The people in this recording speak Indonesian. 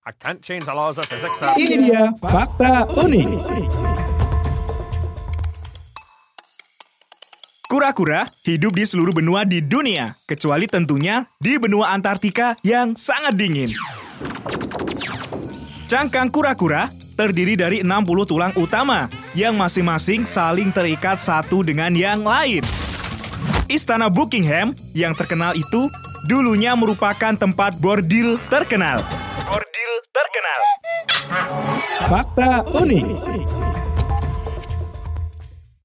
I can't change the laws of physics. Ini dia fakta unik. Kura-kura hidup di seluruh benua di dunia, kecuali tentunya di benua Antartika yang sangat dingin. Cangkang kura-kura terdiri dari 60 tulang utama yang masing-masing saling terikat satu dengan yang lain. Istana Buckingham yang terkenal itu dulunya merupakan tempat bordil terkenal. Fakta unik.